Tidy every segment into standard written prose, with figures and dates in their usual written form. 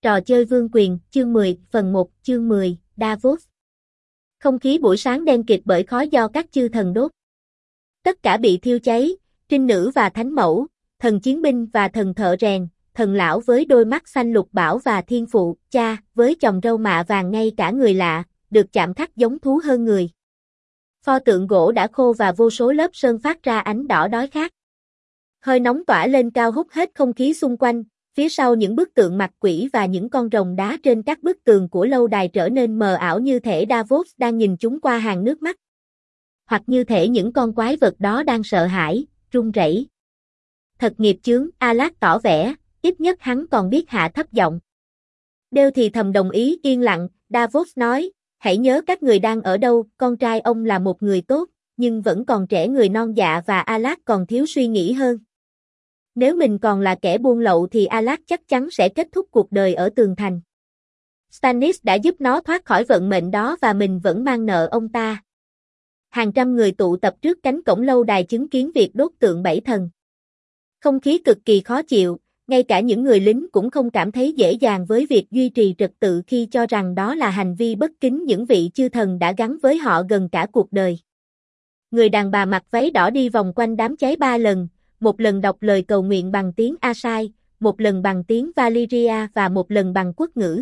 Trò chơi vương quyền, chương 10, phần 1, chương 10, Davos. Không khí buổi sáng đen kịt bởi khói do các chư thần đốt. Tất cả bị thiêu cháy, trinh nữ và thánh mẫu, thần chiến binh và thần thợ rèn, thần lão với đôi mắt xanh lục bảo và thiên phụ, cha, với chòm râu mạ vàng, ngay cả người lạ, được chạm khắc giống thú hơn người. Pho tượng gỗ đã khô và vô số lớp sơn phát ra ánh đỏ đói khát. Hơi nóng tỏa lên cao hút hết không khí xung quanh. Phía sau những bức tượng mặt quỷ và những con rồng đá trên các bức tường của lâu đài trở nên mờ ảo, như thể Davos đang nhìn chúng qua hàng nước mắt. Hoặc như thể những con quái vật đó đang sợ hãi, run rẩy. Thật nghiệp chướng, Alak tỏ vẻ, ít nhất hắn còn biết hạ thấp giọng. Đêu thì thầm đồng ý yên lặng. Davos nói, hãy nhớ các người đang ở đâu, con trai ông là một người tốt, nhưng vẫn còn trẻ người non dạ và Alak còn thiếu suy nghĩ hơn. Nếu mình còn là kẻ buôn lậu thì Alak chắc chắn sẽ kết thúc cuộc đời ở tường thành. Stannis đã giúp nó thoát khỏi vận mệnh đó và mình vẫn mang nợ ông ta. Hàng trăm người tụ tập trước cánh cổng lâu đài chứng kiến việc đốt tượng bảy thần. Không khí cực kỳ khó chịu, ngay cả những người lính cũng không cảm thấy dễ dàng với việc duy trì trật tự khi cho rằng đó là hành vi bất kính những vị chư thần đã gắn với họ gần cả cuộc đời. Người đàn bà mặc váy đỏ đi vòng quanh đám cháy 3 lần. Một lần đọc lời cầu nguyện bằng tiếng Asai, một lần bằng tiếng Valyria và một lần bằng quốc ngữ.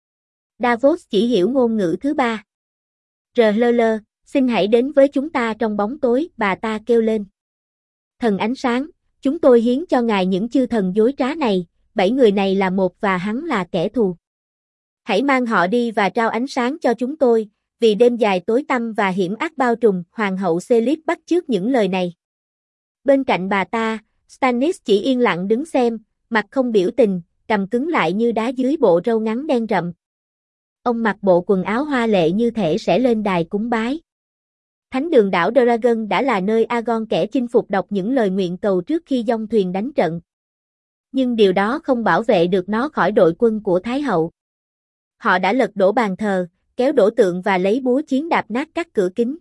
Davos chỉ hiểu ngôn ngữ thứ ba. RLL, xin hãy đến với chúng ta trong bóng tối, bà ta kêu lên. Thần ánh sáng, chúng tôi hiến cho ngài những chư thần dối trá này, 7 người này là một và hắn là kẻ thù. Hãy mang họ đi và trao ánh sáng cho chúng tôi, vì đêm dài tối tăm và hiểm ác bao trùm. Hoàng hậu Selip bắt chước những lời này. Bên cạnh bà ta, Stannis chỉ yên lặng đứng xem, mặt không biểu tình, cằm cứng lại như đá dưới bộ râu ngắn đen rậm. Ông mặc bộ quần áo hoa lệ như thể sẽ lên đài cúng bái. Thánh đường đảo Dragon đã là nơi Aegon kẻ chinh phục đọc những lời nguyện cầu trước khi dông thuyền đánh trận. Nhưng điều đó không bảo vệ được nó khỏi đội quân của Thái hậu. Họ đã lật đổ bàn thờ, kéo đổ tượng và lấy búa chiến đạp nát các cửa kính.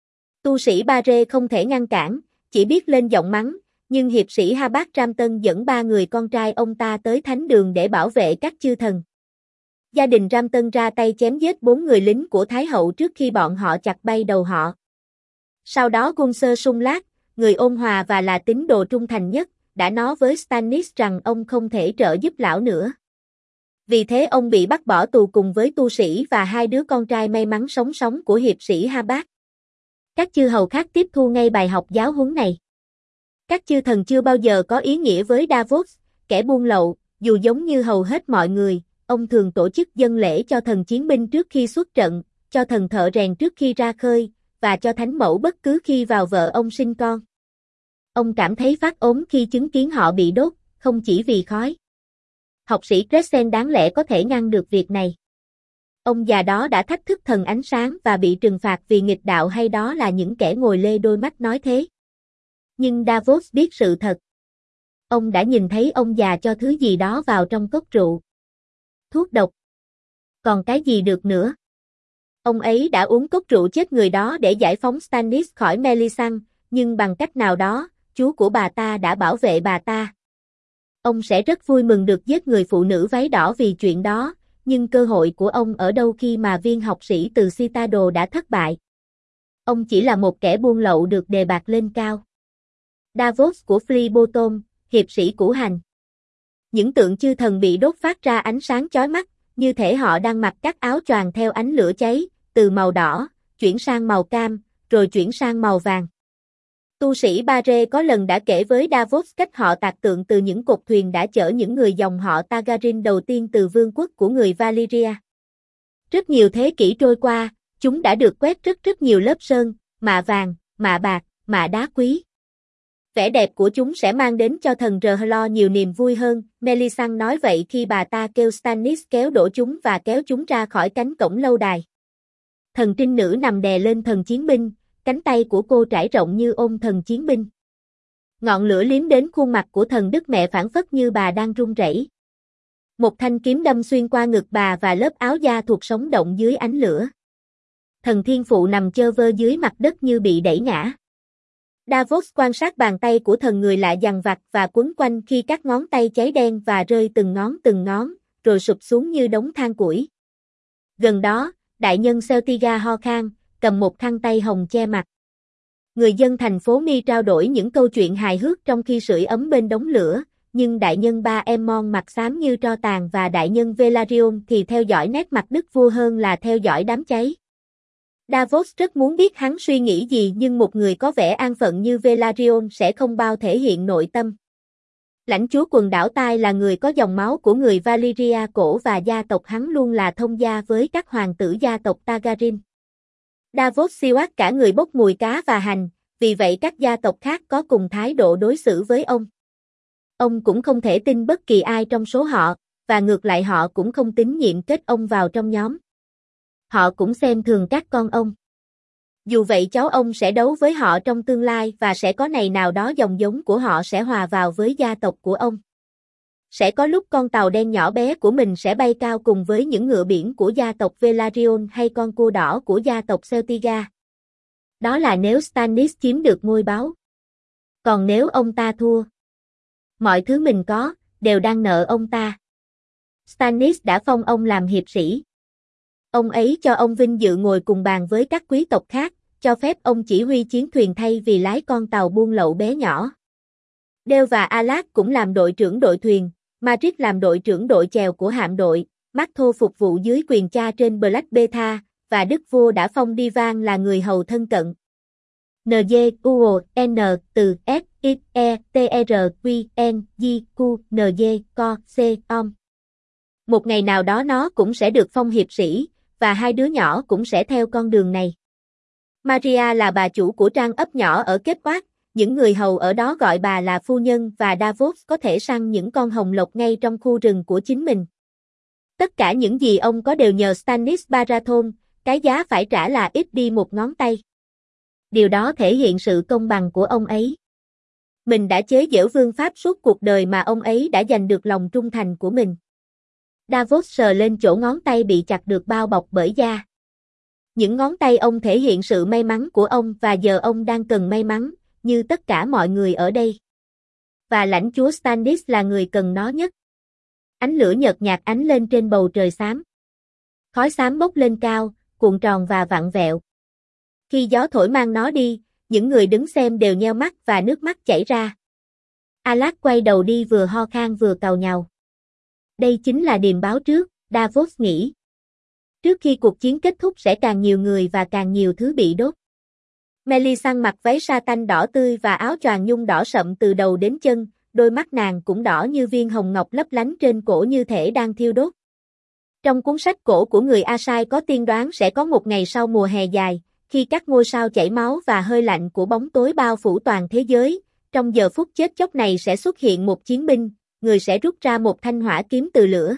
Tu sĩ Ba-rê không thể ngăn cản, chỉ biết lên giọng mắng, nhưng hiệp sĩ Habak Ramton dẫn 3 người con trai ông ta tới thánh đường để bảo vệ các chư thần. Gia đình Ramton ra tay chém giết 4 người lính của Thái hậu trước khi bọn họ chặt bay đầu họ. Sau đó Gunser Sung-lát, người ôn hòa và là tín đồ trung thành nhất, đã nói với Stannis rằng ông không thể trợ giúp lão nữa. Vì thế ông bị bắt bỏ tù cùng với tu sĩ và 2 đứa con trai may mắn sống của hiệp sĩ Habak. Các chư hầu khác tiếp thu ngay bài học giáo huấn này. Các chư thần chưa bao giờ có ý nghĩa với Davos, kẻ buôn lậu, dù giống như hầu hết mọi người, ông thường tổ chức dâng lễ cho thần chiến binh trước khi xuất trận, cho thần thợ rèn trước khi ra khơi, và cho thánh mẫu bất cứ khi vào vợ ông sinh con. Ông cảm thấy phát ốm khi chứng kiến họ bị đốt, không chỉ vì khói. Học sĩ Crescent đáng lẽ có thể ngăn được việc này. Ông già đó đã thách thức thần ánh sáng và bị trừng phạt vì nghịch đạo, hay đó là những kẻ ngồi lê đôi mắt nói thế? Nhưng Davos biết sự thật. Ông đã nhìn thấy ông già cho thứ gì đó vào trong cốc rượu. Thuốc độc. Còn cái gì được nữa? Ông ấy đã uống cốc rượu chết người đó để giải phóng Stannis khỏi Melisandre, nhưng bằng cách nào đó, chú của bà ta đã bảo vệ bà ta. Ông sẽ rất vui mừng được giết người phụ nữ váy đỏ vì chuyện đó. Nhưng cơ hội của ông ở đâu khi mà viên học sĩ từ Citadel đã thất bại? Ông chỉ là một kẻ buôn lậu được đề bạt lên cao. Davos của Flea Bottom, hiệp sĩ củ hành. Những tượng chư thần bị đốt phát ra ánh sáng chói mắt, như thể họ đang mặc các áo choàng theo ánh lửa cháy, từ màu đỏ, chuyển sang màu cam, rồi chuyển sang màu vàng. Tu sĩ Ba-rê có lần đã kể với Davos cách họ tạc tượng từ những cột thuyền đã chở những người dòng họ Targaryen đầu tiên từ vương quốc của người Valyria. Rất nhiều thế kỷ trôi qua, chúng đã được quét rất nhiều lớp sơn, mạ vàng, mạ bạc, mạ đá quý. Vẻ đẹp của chúng sẽ mang đến cho thần R'hllor nhiều niềm vui hơn, Melisandre nói vậy khi bà ta kêu Stannis kéo đổ chúng và kéo chúng ra khỏi cánh cổng lâu đài. Thần trinh nữ nằm đè lên thần chiến binh, cánh tay của cô trải rộng như ôm thần chiến binh. Ngọn lửa liếm đến khuôn mặt của thần Đức Mẹ phảng phất như bà đang run rẩy. Một thanh kiếm đâm xuyên qua ngực bà và lớp áo da thuộc sống động dưới ánh lửa. Thần thiên phụ nằm chơ vơ dưới mặt đất như bị đẩy ngã. Davos quan sát bàn tay của thần người lạ dằn vặt và quấn quanh khi các ngón tay cháy đen và rơi từng ngón, rồi sụp xuống như đống than củi. Gần đó, đại nhân Celtiga ho khan, cầm một khăn tay hồng che mặt. Người dân thành phố Mi trao đổi những câu chuyện hài hước trong khi sưởi ấm bên đống lửa, nhưng đại nhân Ba Emon mặt xám như tro tàn và đại nhân Velaryon thì theo dõi nét mặt đức vua hơn là theo dõi đám cháy. Davos rất muốn biết hắn suy nghĩ gì, nhưng một người có vẻ an phận như Velaryon sẽ không bao thể hiện nội tâm. Lãnh chúa quần đảo Tai là người có dòng máu của người Valyria cổ và gia tộc hắn luôn là thông gia với các hoàng tử gia tộc Targaryen. Davos siêu ác cả người bốc mùi cá và hành, vì vậy các gia tộc khác có cùng thái độ đối xử với ông. Ông cũng không thể tin bất kỳ ai trong số họ, và ngược lại họ cũng không tín nhiệm kết ông vào trong nhóm. Họ cũng xem thường các con ông. Dù vậy cháu ông sẽ đấu với họ trong tương lai và sẽ có ngày nào đó dòng giống của họ sẽ hòa vào với gia tộc của ông. Sẽ có lúc con tàu đen nhỏ bé của mình sẽ bay cao cùng với những ngựa biển của gia tộc Velaryon hay con cua đỏ của gia tộc Celtiga. Đó là nếu Stannis chiếm được ngôi báu. Còn nếu ông ta thua, mọi thứ mình có, đều đang nợ ông ta. Stannis đã phong ông làm hiệp sĩ. Ông ấy cho ông vinh dự ngồi cùng bàn với các quý tộc khác, cho phép ông chỉ huy chiến thuyền thay vì lái con tàu buôn lậu bé nhỏ. Dale và Alak cũng làm đội trưởng đội thuyền, Madrid làm đội trưởng đội chèo của hạm đội, Marto phục vụ dưới quyền cha trên Black Beta, và đức vua đã phong Divan là người hầu thân cận. N từ S I E T R Q N G Q N Co C Om. Một ngày nào đó nó cũng sẽ được phong hiệp sĩ, và hai đứa nhỏ cũng sẽ theo con đường này. Maria là bà chủ của trang ấp nhỏ ở Cape Oak, những người hầu ở đó gọi bà là phu nhân, và Davos có thể săn những con hồng lộc ngay trong khu rừng của chính mình. Tất cả những gì ông có đều nhờ Stannis Baratheon, cái giá phải trả là ít đi một ngón tay. Điều đó thể hiện sự công bằng của ông ấy. Mình đã chế giễu vương pháp suốt cuộc đời mà ông ấy đã giành được lòng trung thành của mình. Davos sờ lên chỗ ngón tay bị chặt được bao bọc bởi da. Những ngón tay ông thể hiện sự may mắn của ông và giờ ông đang cần may mắn, như tất cả mọi người ở đây. Và lãnh chúa Stannis là người cần nó nhất. Ánh lửa nhợt nhạt ánh lên trên bầu trời xám. Khói xám bốc lên cao, cuộn tròn và vặn vẹo. Khi gió thổi mang nó đi, những người đứng xem đều nheo mắt và nước mắt chảy ra. Alak quay đầu đi vừa ho khan vừa càu nhàu. Đây chính là điềm báo trước, Davos nghĩ. Trước khi cuộc chiến kết thúc sẽ càng nhiều người và càng nhiều thứ bị đốt. Melisandre mặc váy sa tanh đỏ tươi và áo choàng nhung đỏ sậm từ đầu đến chân, đôi mắt nàng cũng đỏ như viên hồng ngọc lấp lánh trên cổ như thể đang thiêu đốt. Trong cuốn sách cổ của người Asai có tiên đoán sẽ có một ngày sau mùa hè dài, khi các ngôi sao chảy máu và hơi lạnh của bóng tối bao phủ toàn thế giới, trong giờ phút chết chóc này sẽ xuất hiện một chiến binh, người sẽ rút ra một thanh hỏa kiếm từ lửa.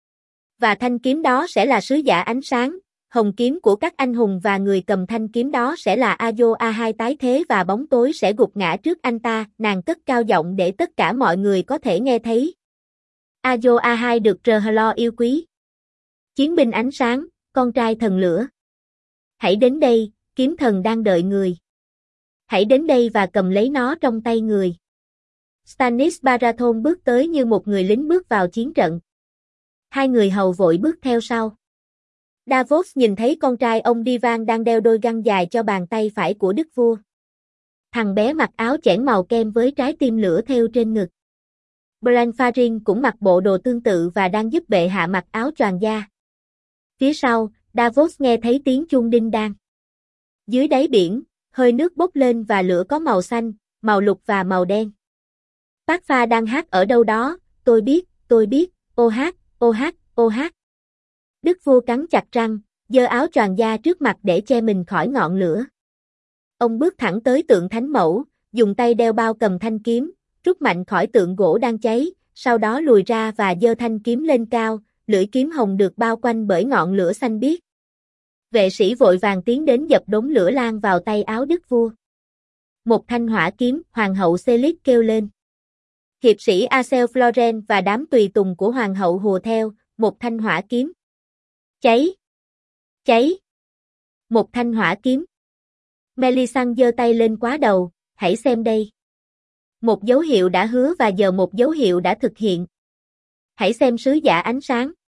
Và thanh kiếm đó sẽ là sứ giả ánh sáng, hồng kiếm của các anh hùng, và người cầm thanh kiếm đó sẽ là Azor Ahai tái thế, và bóng tối sẽ gục ngã trước anh ta. Nàng cất cao giọng để tất cả mọi người có thể nghe thấy. Azor Ahai được R'hllor yêu quý. Chiến binh ánh sáng, con trai thần lửa. Hãy đến đây, kiếm thần đang đợi người. Hãy đến đây và cầm lấy nó trong tay người. Stannis Baratheon bước tới như một người lính bước vào chiến trận. Hai người hầu vội bước theo sau. Davos nhìn thấy con trai ông Divan đang đeo đôi găng dài cho bàn tay phải của đức vua. Thằng bé mặc áo chẽn màu kem với trái tim lửa thêu trên ngực. Bran Farin cũng mặc bộ đồ tương tự và đang giúp bệ hạ mặc áo choàng da. Phía sau, Davos nghe thấy tiếng chuông đinh đan. Dưới đáy biển, hơi nước bốc lên và lửa có màu xanh, màu lục và màu đen. Bác Pha đang hát ở đâu đó, tôi biết, ô hát, ô hát, ô hát. Đức vua cắn chặt răng, giơ áo choàng da trước mặt để che mình khỏi ngọn lửa. Ông bước thẳng tới tượng thánh mẫu, dùng tay đeo bao cầm thanh kiếm, rút mạnh khỏi tượng gỗ đang cháy, sau đó lùi ra và giơ thanh kiếm lên cao, lưỡi kiếm hồng được bao quanh bởi ngọn lửa xanh biếc. Vệ sĩ vội vàng tiến đến dập đống lửa lan vào tay áo đức vua. Một thanh hỏa kiếm, hoàng hậu Selig kêu lên. Hiệp sĩ Acel Floren và đám tùy tùng của hoàng hậu hùa theo, một thanh hỏa kiếm. Cháy! Cháy! Một thanh hỏa kiếm. Melisandre giơ tay lên quá đầu, hãy xem đây. Một dấu hiệu đã hứa và giờ một dấu hiệu đã thực hiện. Hãy xem sứ giả ánh sáng,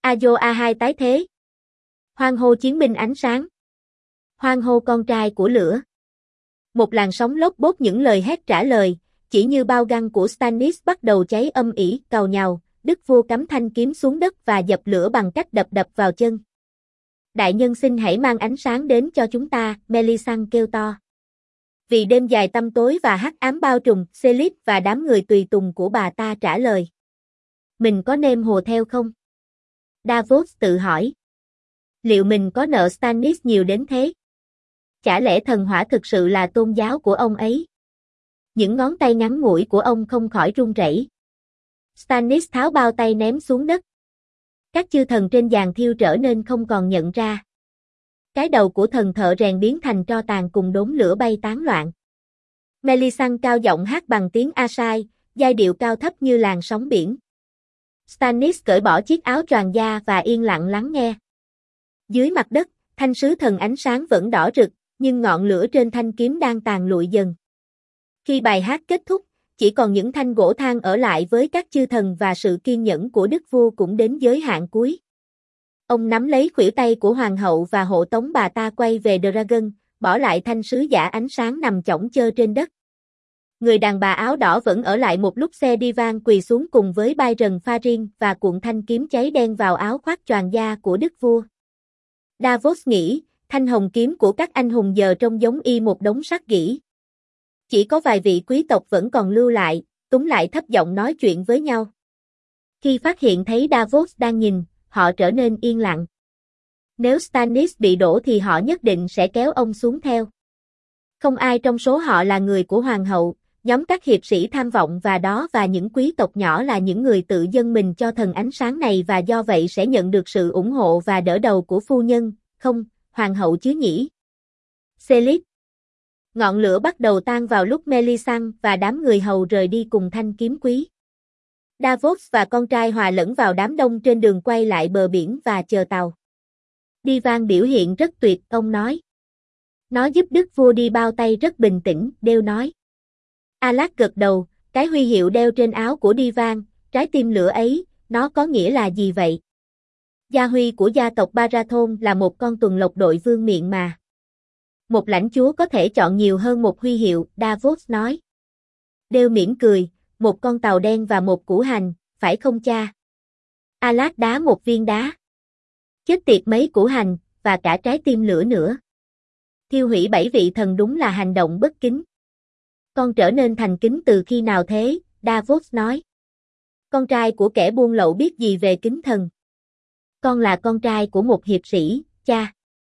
Ayo A2 tái thế. Hoan hô chiến binh ánh sáng. Hoan hô con trai của lửa. Một làn sóng lốp bốt những lời hét trả lời, chỉ như bao găng của Stannis bắt đầu cháy âm ỉ, càu nhàu, đức vua cắm thanh kiếm xuống đất và dập lửa bằng cách đập vào chân. Đại nhân xin hãy mang ánh sáng đến cho chúng ta, Melisandre kêu to. Vì đêm dài tăm tối và hắc ám bao trùm, Selip và đám người tùy tùng của bà ta trả lời. Mình có nên hùa theo không? Davos tự hỏi. Liệu mình có nợ Stannis nhiều đến thế? Chả lẽ thần hỏa thực sự là tôn giáo của ông ấy? Những ngón tay ngắn ngủi của ông không khỏi run rẩy. Stannis tháo bao tay ném xuống đất. Các chư thần trên giàn thiêu trở nên không còn nhận ra. Cái đầu của thần thợ rèn biến thành tro tàn cùng đốm lửa bay tán loạn. Melisandre cao giọng hát bằng tiếng Asai, giai điệu cao thấp như làn sóng biển. Stannis cởi bỏ chiếc áo choàng da và yên lặng lắng nghe. Dưới mặt đất, thanh sứ thần ánh sáng vẫn đỏ rực, nhưng ngọn lửa trên thanh kiếm đang tàn lụi dần. Khi bài hát kết thúc, chỉ còn những thanh gỗ than ở lại với các chư thần và sự kiên nhẫn của đức vua cũng đến giới hạn cuối. Ông nắm lấy khuỷu tay của hoàng hậu và hộ tống bà ta quay về Dragon, bỏ lại thanh sứ giả ánh sáng nằm chõng chơ trên đất. Người đàn bà áo đỏ vẫn ở lại một lúc xe divan quỳ xuống cùng với Byron Farin và cuộn thanh kiếm cháy đen vào áo khoác choàng da của đức vua. Davos nghĩ, thanh hồng kiếm của các anh hùng giờ trông giống y một đống sắt gỉ. Chỉ có vài vị quý tộc vẫn còn lưu lại, túm lại thấp giọng nói chuyện với nhau. Khi phát hiện thấy Davos đang nhìn, họ trở nên yên lặng. Nếu Stannis bị đổ thì họ nhất định sẽ kéo ông xuống theo. Không ai trong số họ là người của hoàng hậu, nhóm các hiệp sĩ tham vọng và những quý tộc nhỏ là những người tự dâng mình cho thần ánh sáng này và do vậy sẽ nhận được sự ủng hộ và đỡ đầu của phu nhân, không, hoàng hậu chứ nhỉ. Selip. Ngọn lửa bắt đầu tan vào lúc Melisandre và đám người hầu rời đi cùng thanh kiếm quý. Davos và con trai hòa lẫn vào đám đông trên đường quay lại bờ biển và chờ tàu. Divan biểu hiện rất tuyệt, ông nói. Nó giúp đức vua đi bao tay rất bình tĩnh, Đeo nói. Alak gật đầu, cái huy hiệu đeo trên áo của Divan, trái tim lửa ấy, nó có nghĩa là gì vậy? Gia huy của gia tộc Baratheon là một con tuần lộc đội vương miện mà. Một lãnh chúa có thể chọn nhiều hơn một huy hiệu, Davos nói. Đeo mỉm cười, một con tàu đen và một củ hành, phải không cha? Alak đá một viên đá. Chết tiệt mấy củ hành, và cả trái tim lửa nữa. Thiêu hủy 7 vị thần đúng là hành động bất kính. Con trở nên thành kính từ khi nào thế? Davos nói. Con trai của kẻ buôn lậu biết gì về kính thần? Con là con trai của một hiệp sĩ, cha.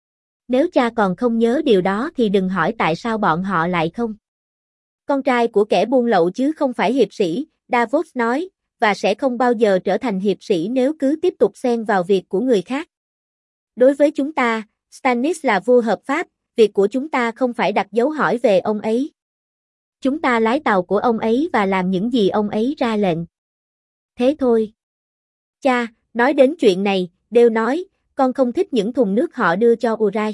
Nếu cha còn không nhớ điều đó thì đừng hỏi tại sao bọn họ lại không. Con trai của kẻ buôn lậu chứ không phải hiệp sĩ, Davos nói, và sẽ không bao giờ trở thành hiệp sĩ nếu cứ tiếp tục xen vào việc của người khác. Đối với chúng ta, Stannis là vua hợp pháp, việc của chúng ta không phải đặt dấu hỏi về ông ấy. Chúng ta lái tàu của ông ấy và làm những gì ông ấy ra lệnh. Thế thôi. Cha, nói đến chuyện này, Đeo nói, con không thích những thùng nước họ đưa cho Urai.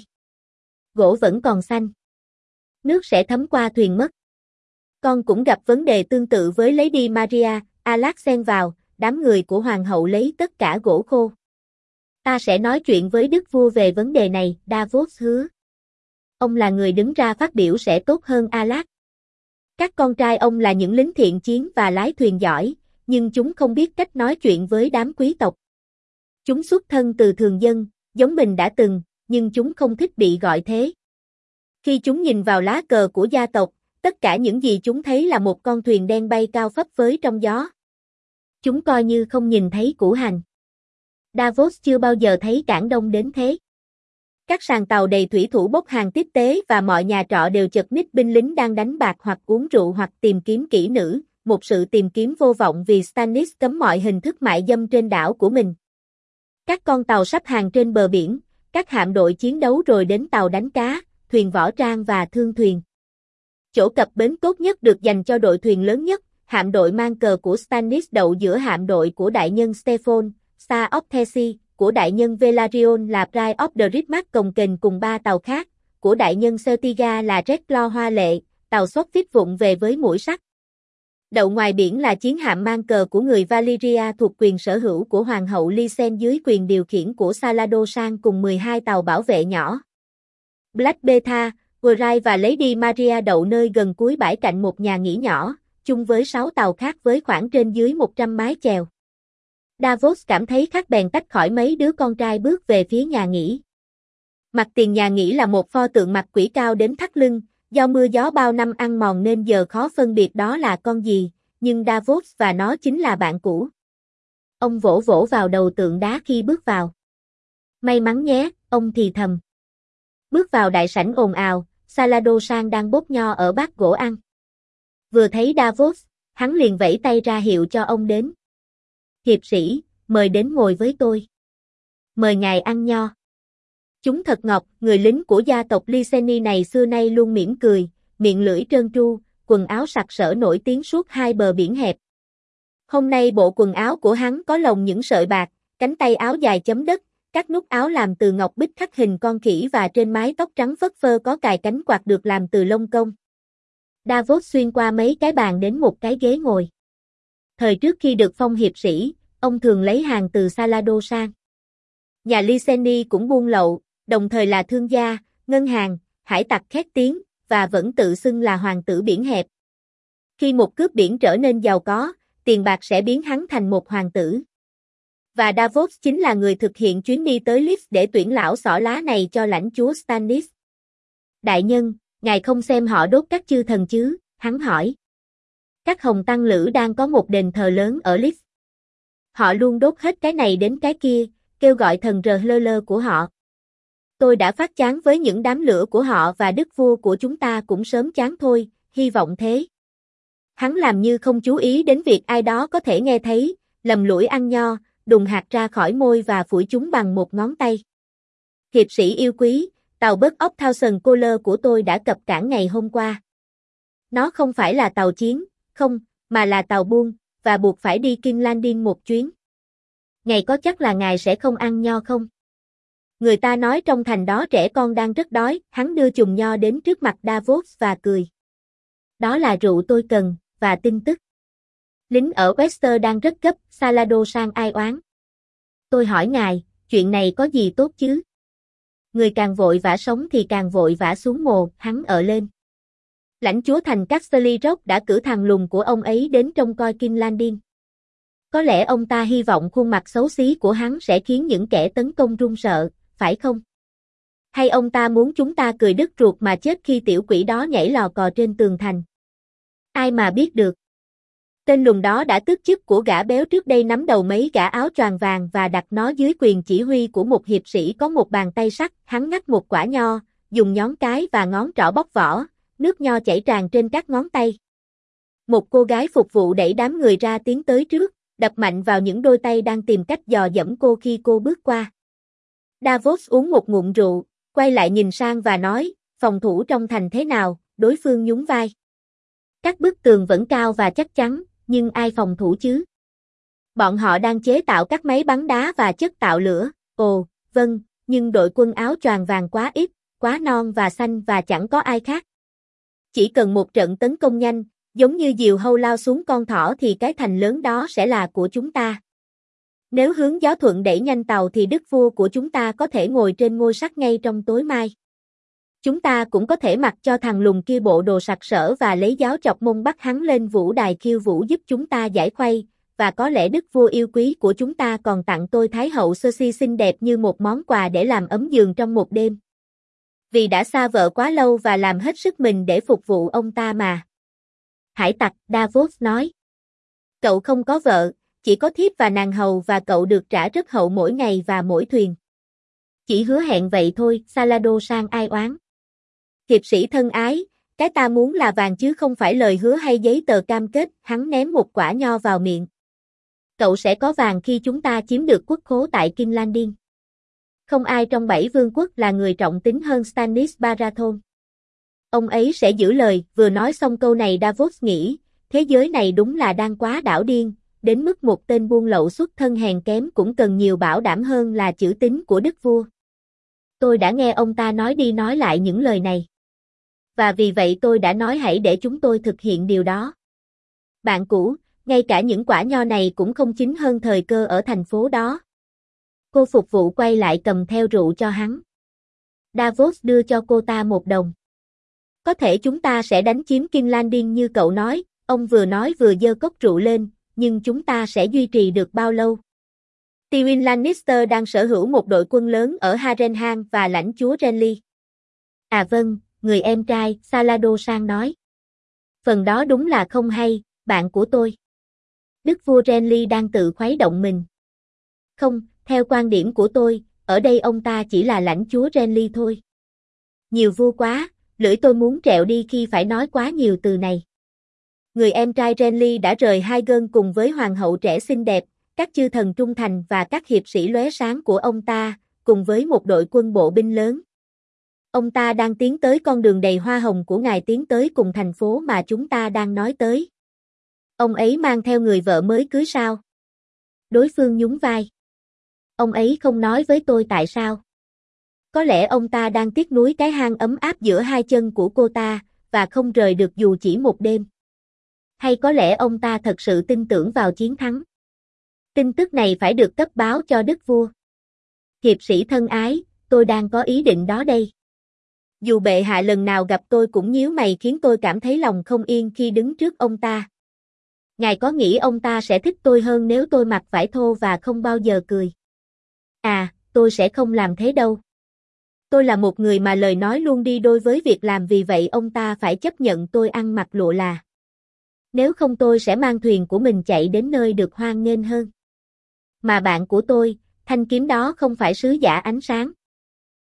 Gỗ vẫn còn xanh. Nước sẽ thấm qua thuyền mất. Con cũng gặp vấn đề tương tự với Lady Maria, Alak xen vào, đám người của hoàng hậu lấy tất cả gỗ khô. Ta sẽ nói chuyện với đức vua về vấn đề này, Davos hứa. Ông là người đứng ra phát biểu sẽ tốt hơn Alak. Các con trai ông là những lính thiện chiến và lái thuyền giỏi, nhưng chúng không biết cách nói chuyện với đám quý tộc. Chúng xuất thân từ thường dân, giống mình đã từng, nhưng chúng không thích bị gọi thế. Khi chúng nhìn vào lá cờ của gia tộc, tất cả những gì chúng thấy là một con thuyền đen bay cao phấp phới trong gió. Chúng coi như không nhìn thấy củ hành. Davos chưa bao giờ thấy cảng đông đến thế. Các sàn tàu đầy thủy thủ bốc hàng tiếp tế và mọi nhà trọ đều chật ních binh lính đang đánh bạc hoặc uống rượu hoặc tìm kiếm kỹ nữ, một sự tìm kiếm vô vọng vì Stannis cấm mọi hình thức mại dâm trên đảo của mình. Các con tàu sắp hàng trên bờ biển, các hạm đội chiến đấu rồi đến tàu đánh cá, thuyền võ trang và thương thuyền. Chỗ cập bến tốt nhất được dành cho đội thuyền lớn nhất, hạm đội mang cờ của Stannis đậu giữa hạm đội của đại nhân Stefan, Star of Thesi, của đại nhân Velaryon là Pride of the Ridmark cồng kềnh cùng 3 tàu khác, của đại nhân Celtiga là Red Claw hoa lệ, tàu Swordfish vụng về với mũi sắt. Đậu ngoài biển là chiến hạm mang cờ của người Valyria thuộc quyền sở hữu của Hoàng hậu Lysen dưới quyền điều khiển của Salado Sang cùng 12 tàu bảo vệ nhỏ. Black Beta, Wright và Lady Maria đậu nơi gần cuối bãi cạnh một nhà nghỉ nhỏ, chung với 6 tàu khác với khoảng trên dưới 100 mái chèo. Davos cảm thấy khác bèn tách khỏi mấy đứa con trai bước về phía nhà nghỉ. Mặt tiền nhà nghỉ là một pho tượng mặt quỷ cao đến thắt lưng, do mưa gió bao năm ăn mòn nên giờ khó phân biệt đó là con gì, nhưng Davos và nó chính là bạn cũ. Ông vỗ vỗ vào đầu tượng đá khi bước vào. May mắn nhé, ông thì thầm. Bước vào đại sảnh ồn ào, Salado Sang đang bốc nho ở bát gỗ ăn. Vừa thấy Davos, hắn liền vẫy tay ra hiệu cho ông đến. Hiệp sĩ, mời đến ngồi với tôi. Mời ngài ăn nho. Chúng thật ngọt, người lính của gia tộc Lyseni này xưa nay luôn mỉm cười, miệng lưỡi trơn tru, quần áo sặc sỡ nổi tiếng suốt hai bờ biển hẹp. Hôm nay bộ quần áo của hắn có lồng những sợi bạc, cánh tay áo dài chấm đất, các nút áo làm từ ngọc bích khắc hình con khỉ và trên mái tóc trắng phất phơ có cài cánh quạt được làm từ lông công. Davos xuyên qua mấy cái bàn đến một cái ghế ngồi. Thời trước khi được phong hiệp sĩ, ông thường lấy hàng từ Salado Sang. Nhà Lyseni cũng buôn lậu, đồng thời là thương gia, ngân hàng, hải tặc khét tiếng, và vẫn tự xưng là hoàng tử biển hẹp. Khi một cướp biển trở nên giàu có, tiền bạc sẽ biến hắn thành một hoàng tử. Và Davos chính là người thực hiện chuyến đi tới Leeds để tuyển lão xỏ lá này cho lãnh chúa Stannis. Đại nhân, ngài không xem họ đốt các chư thần chứ, hắn hỏi. Các hồng tăng lữ đang có một đền thờ lớn ở Leeds. Họ luôn đốt hết cái này đến cái kia, kêu gọi thần rờ của họ. Tôi đã phát chán với những đám lửa của họ và đức vua của chúng ta cũng sớm chán thôi, hy vọng thế. Hắn làm như không chú ý đến việc ai đó có thể nghe thấy, lầm lũi ăn nho, đùng hạt ra khỏi môi và phủi chúng bằng một ngón tay. Hiệp sĩ yêu quý, tàu Buck of Thousand Color của tôi đã cập cảng ngày hôm qua. Nó không phải là tàu chiến, không, mà là tàu buôn, và buộc phải đi King's Landing một chuyến. Ngài có chắc là ngài sẽ không ăn nho không? Người ta nói trong thành đó trẻ con đang rất đói, hắn đưa chùm nho đến trước mặt Davos và cười. Đó là rượu tôi cần, và tin tức. Lính ở Wester đang rất gấp, Salado Sang ai oán. Tôi hỏi ngài, chuyện này có gì tốt chứ? Người càng vội vã sống thì càng vội vã xuống mồ, hắn ợ lên. Lãnh chúa thành Casterly Rock đã cử thằng lùn của ông ấy đến trông coi King's Landing. Có lẽ ông ta hy vọng khuôn mặt xấu xí của hắn sẽ khiến những kẻ tấn công run sợ, phải không? Hay ông ta muốn chúng ta cười đứt ruột mà chết khi tiểu quỷ đó nhảy lò cò trên tường thành? Ai mà biết được. Tên lùn đó đã tước chức của gã béo trước đây nắm đầu mấy gã áo choàng vàng và đặt nó dưới quyền chỉ huy của một hiệp sĩ có một bàn tay sắt, hắn ngắt một quả nho, dùng nhón cái và ngón trỏ bóc vỏ, nước nho chảy tràn trên các ngón tay. Một cô gái phục vụ đẩy đám người ra tiến tới trước, đập mạnh vào những đôi tay đang tìm cách dò dẫm cô khi cô bước qua. Davos uống một ngụm rượu, quay lại nhìn sang và nói, phòng thủ trong thành thế nào, đối phương nhún vai. Các bức tường vẫn cao và chắc chắn, nhưng ai phòng thủ chứ? Bọn họ đang chế tạo các máy bắn đá và chất tạo lửa, ồ, vâng, nhưng đội quân áo choàng vàng quá ít, quá non và xanh và chẳng có ai khác. Chỉ cần một trận tấn công nhanh, giống như diều hâu lao xuống con thỏ thì cái thành lớn đó sẽ là của chúng ta. Nếu hướng gió thuận đẩy nhanh tàu thì đức vua của chúng ta có thể ngồi trên ngôi sắt ngay trong tối mai. Chúng ta cũng có thể mặc cho thằng lùn kia bộ đồ sặc sỡ và lấy giáo chọc mông bắt hắn lên vũ đài khiêu vũ giúp chúng ta giải khuây, và có lẽ đức vua yêu quý của chúng ta còn tặng tôi thái hậu Cersei xinh đẹp như một món quà để làm ấm giường trong một đêm. Vì đã xa vợ quá lâu và làm hết sức mình để phục vụ ông ta mà. Hải tặc, Davos nói. Cậu không có vợ, chỉ có thiếp và nàng hầu và cậu được trả rất hậu mỗi ngày và mỗi thuyền. Chỉ hứa hẹn vậy thôi, Salado Sang ai oán. Hiệp sĩ thân ái, cái ta muốn là vàng chứ không phải lời hứa hay giấy tờ cam kết, hắn ném một quả nho vào miệng. Cậu sẽ có vàng khi chúng ta chiếm được quốc khố tại King's Landing. Không ai trong 7 vương quốc là người trọng tín hơn Stannis Baratheon. Ông ấy sẽ giữ lời, vừa nói xong câu này Davos nghĩ, thế giới này đúng là đang quá đảo điên, đến mức một tên buôn lậu xuất thân hèn kém cũng cần nhiều bảo đảm hơn là chữ tín của đức vua. Tôi đã nghe ông ta nói đi nói lại những lời này. Và vì vậy tôi đã nói hãy để chúng tôi thực hiện điều đó. Bạn cũ, ngay cả những quả nho này cũng không chín hơn thời cơ ở thành phố đó. Cô phục vụ quay lại cầm theo rượu cho hắn. Davos đưa cho cô ta 1 đồng. Có thể chúng ta sẽ đánh chiếm King's Landing như cậu nói, ông vừa nói vừa giơ cốc rượu lên, nhưng chúng ta sẽ duy trì được bao lâu? Tywin Lannister đang sở hữu một đội quân lớn ở Harrenhal và lãnh chúa Renly. À vâng, người em trai, Salado sang nói. Phần đó đúng là không hay, bạn của tôi. Đức vua Renly đang tự khuấy động mình. Không, theo quan điểm của tôi, ở đây ông ta chỉ là lãnh chúa Renly thôi. Nhiều vua quá, lưỡi tôi muốn trẹo đi khi phải nói quá nhiều từ này. Người em trai Renly đã rời Highgarden cùng với hoàng hậu trẻ xinh đẹp, các chư thần trung thành và các hiệp sĩ lóe sáng của ông ta, cùng với một đội quân bộ binh lớn. Ông ta đang tiến tới con đường đầy hoa hồng của ngài, tiến tới cùng thành phố mà chúng ta đang nói tới. Ông ấy mang theo người vợ mới cưới sao? Đối phương nhún vai. Ông ấy không nói với tôi tại sao. Có lẽ ông ta đang tiếc nuối cái hang ấm áp giữa hai chân của cô ta, và không rời được dù chỉ một đêm. Hay có lẽ ông ta thật sự tin tưởng vào chiến thắng. Tin tức này phải được cấp báo cho đức vua. Hiệp sĩ thân ái, tôi đang có ý định đó đây. Dù bệ hạ lần nào gặp tôi cũng nhíu mày khiến tôi cảm thấy lòng không yên khi đứng trước ông ta. Ngài có nghĩ ông ta sẽ thích tôi hơn nếu tôi mặc vải thô và không bao giờ cười? À, tôi sẽ không làm thế đâu. Tôi là một người mà lời nói luôn đi đôi với việc làm, vì vậy ông ta phải chấp nhận tôi ăn mặc lụa là. Nếu không tôi sẽ mang thuyền của mình chạy đến nơi được hoan nghênh hơn. Mà bạn của tôi, thanh kiếm đó không phải sứ giả ánh sáng.